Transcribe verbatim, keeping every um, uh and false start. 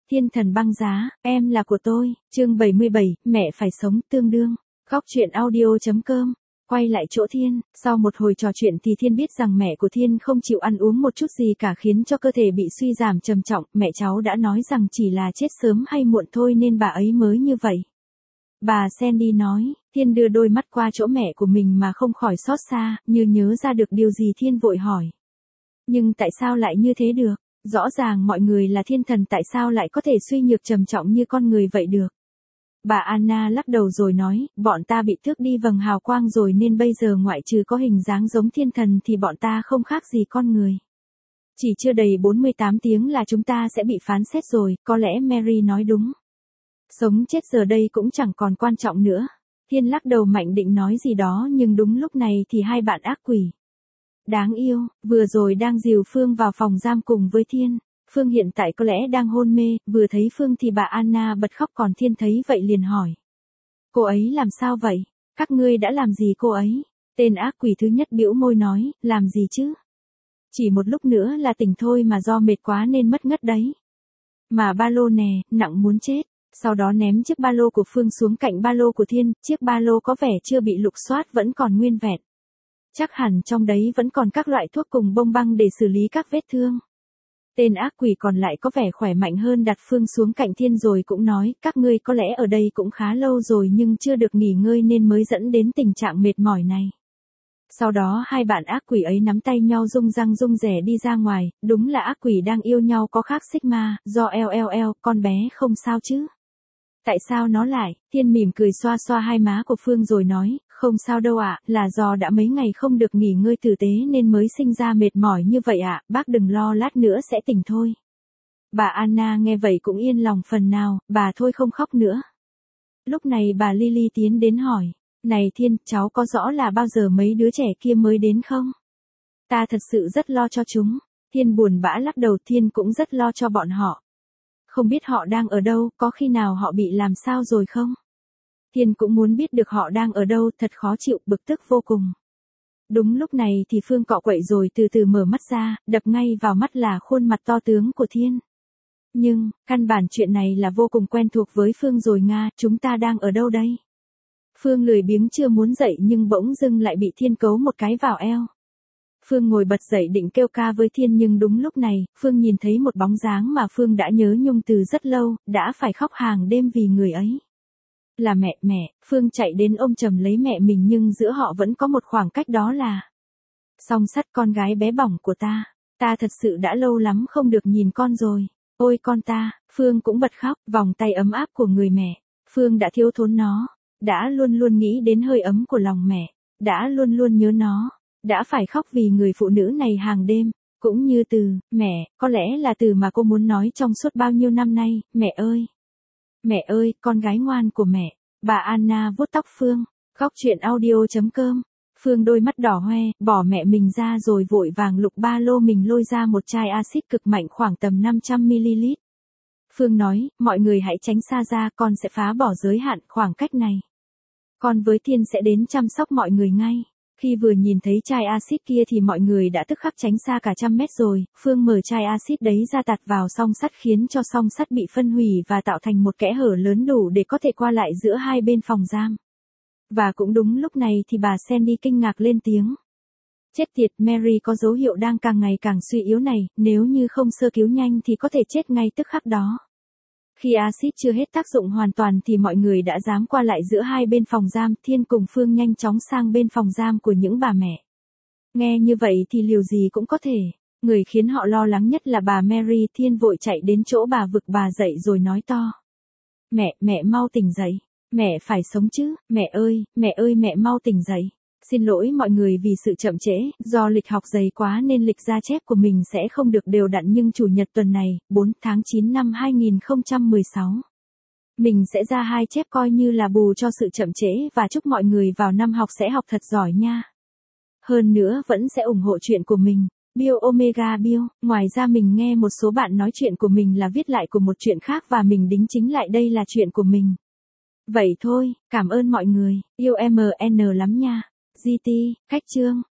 Thiên thần băng giá, em là của tôi, chương bảy mươi bảy, mẹ phải sống tương đương. Góc truyện audio chấm com. Quay lại chỗ Thiên, sau một hồi trò chuyện thì Thiên biết rằng mẹ của Thiên không chịu ăn uống một chút gì cả khiến cho cơ thể bị suy giảm trầm trọng, mẹ cháu đã nói rằng chỉ là chết sớm hay muộn thôi nên bà ấy mới như vậy. Bà Sandy nói, Thiên đưa đôi mắt qua chỗ mẹ của mình mà không khỏi xót xa, như nhớ ra được điều gì Thiên vội hỏi. Nhưng tại sao lại như thế được? Rõ ràng mọi người là thiên thần tại sao lại có thể suy nhược trầm trọng như con người vậy được? Bà Anna lắc đầu rồi nói, bọn ta bị tước đi vầng hào quang rồi nên bây giờ ngoại trừ có hình dáng giống thiên thần thì bọn ta không khác gì con người. Chỉ chưa đầy bốn mươi tám tiếng là chúng ta sẽ bị phán xét rồi, có lẽ Mary nói đúng. Sống chết giờ đây cũng chẳng còn quan trọng nữa. Thiên lắc đầu mạnh định nói gì đó nhưng đúng lúc này thì hai bạn ác quỷ đáng yêu, vừa rồi đang dìu Phương vào phòng giam cùng với Thiên. Phương hiện tại có lẽ đang hôn mê, vừa thấy Phương thì bà Anna bật khóc còn Thiên thấy vậy liền hỏi. Cô ấy làm sao vậy? Các ngươi đã làm gì cô ấy? Tên ác quỷ thứ nhất bĩu môi nói, làm gì chứ? Chỉ một lúc nữa là tỉnh thôi mà do mệt quá nên mất ngất đấy. Mà ba lô nè, nặng muốn chết. Sau đó ném chiếc ba lô của Phương xuống cạnh ba lô của Thiên, chiếc ba lô có vẻ chưa bị lục soát vẫn còn nguyên vẹn. Chắc hẳn trong đấy vẫn còn các loại thuốc cùng bông băng để xử lý các vết thương. Tên ác quỷ còn lại có vẻ khỏe mạnh hơn đặt Phương xuống cạnh Thiên rồi cũng nói, các ngươi có lẽ ở đây cũng khá lâu rồi nhưng chưa được nghỉ ngơi nên mới dẫn đến tình trạng mệt mỏi này. Sau đó hai bạn ác quỷ ấy nắm tay nhau rung răng rung rẻ đi ra ngoài, đúng là ác quỷ đang yêu nhau có khác Sigma, do LLL, con bé không sao chứ? Tại sao nó lại? Thiên mỉm cười xoa xoa hai má của Phương rồi nói, không sao đâu ạ, là do đã mấy ngày không được nghỉ ngơi tử tế nên mới sinh ra mệt mỏi như vậy ạ, bác đừng lo lát nữa sẽ tỉnh thôi. Bà Anna nghe vậy cũng yên lòng phần nào, bà thôi không khóc nữa. Lúc này bà Lily tiến đến hỏi, này Thiên, cháu có rõ là bao giờ mấy đứa trẻ kia mới đến không? Ta thật sự rất lo cho chúng. Thiên buồn bã lắc đầu, Thiên cũng rất lo cho bọn họ. Không biết họ đang ở đâu, có khi nào họ bị làm sao rồi không? Thiên cũng muốn biết được họ đang ở đâu, thật khó chịu, bực tức vô cùng. Đúng lúc này thì Phương cọ quậy rồi từ từ mở mắt ra, đập ngay vào mắt là khuôn mặt to tướng của Thiên. Nhưng, căn bản chuyện này là vô cùng quen thuộc với Phương rồi Nga, chúng ta đang ở đâu đây? Phương lười biếng chưa muốn dậy nhưng bỗng dưng lại bị Thiên cấu một cái vào eo. Phương ngồi bật dậy định kêu ca với Thiên nhưng đúng lúc này, Phương nhìn thấy một bóng dáng mà Phương đã nhớ nhung từ rất lâu, đã phải khóc hàng đêm vì người ấy. Là mẹ, mẹ, Phương chạy đến ôm chầm lấy mẹ mình nhưng giữa họ vẫn có một khoảng cách đó là Song Sắt, con gái bé bỏng của ta, ta thật sự đã lâu lắm không được nhìn con rồi, ôi con ta, Phương cũng bật khóc, vòng tay ấm áp của người mẹ, Phương đã thiếu thốn nó, đã luôn luôn nghĩ đến hơi ấm của lòng mẹ, đã luôn luôn nhớ nó, đã phải khóc vì người phụ nữ này hàng đêm, cũng như từ, mẹ, có lẽ là từ mà cô muốn nói trong suốt bao nhiêu năm nay, mẹ ơi. Mẹ ơi, con gái ngoan của mẹ. Bà Anna vuốt tóc Phương. Góc truyện audio chấm com. Phương đôi mắt đỏ hoe, bỏ mẹ mình ra rồi vội vàng lục ba lô mình lôi ra một chai axit cực mạnh khoảng tầm năm trăm mi li lít. Phương nói, mọi người hãy tránh xa ra, con sẽ phá bỏ giới hạn khoảng cách này. Con với Thiên sẽ đến chăm sóc mọi người ngay. Khi vừa nhìn thấy chai axit kia thì mọi người đã tức khắc tránh xa cả trăm mét rồi, Phương mở chai axit đấy ra tạt vào song sắt khiến cho song sắt bị phân hủy và tạo thành một kẽ hở lớn đủ để có thể qua lại giữa hai bên phòng giam. Và cũng đúng lúc này thì bà Sandy kinh ngạc lên tiếng. Chết tiệt, Mary có dấu hiệu đang càng ngày càng suy yếu này, nếu như không sơ cứu nhanh thì có thể chết ngay tức khắc đó. Khi axit chưa hết tác dụng hoàn toàn thì mọi người đã dám qua lại giữa hai bên phòng giam, Thiên cùng Phương nhanh chóng sang bên phòng giam của những bà mẹ. Nghe như vậy thì liều gì cũng có thể. Người khiến họ lo lắng nhất là bà Mary, Thiên vội chạy đến chỗ bà vực bà dậy rồi nói to. Mẹ, mẹ mau tỉnh dậy. Mẹ phải sống chứ, mẹ ơi, mẹ ơi mẹ mau tỉnh dậy. Xin lỗi mọi người vì sự chậm trễ, do lịch học dày quá nên lịch ra chép của mình sẽ không được đều đặn nhưng chủ nhật tuần này, bốn tháng chín năm hai nghìn không trăm mười sáu. Mình sẽ ra hai chép coi như là bù cho sự chậm trễ và chúc mọi người vào năm học sẽ học thật giỏi nha. Hơn nữa vẫn sẽ ủng hộ chuyện của mình. Bill Omega Bill, ngoài ra mình nghe một số bạn nói chuyện của mình là viết lại của một chuyện khác và mình đính chính lại đây là chuyện của mình. Vậy thôi, cảm ơn mọi người, yêu em en lắm nha. giê tê, khách chương.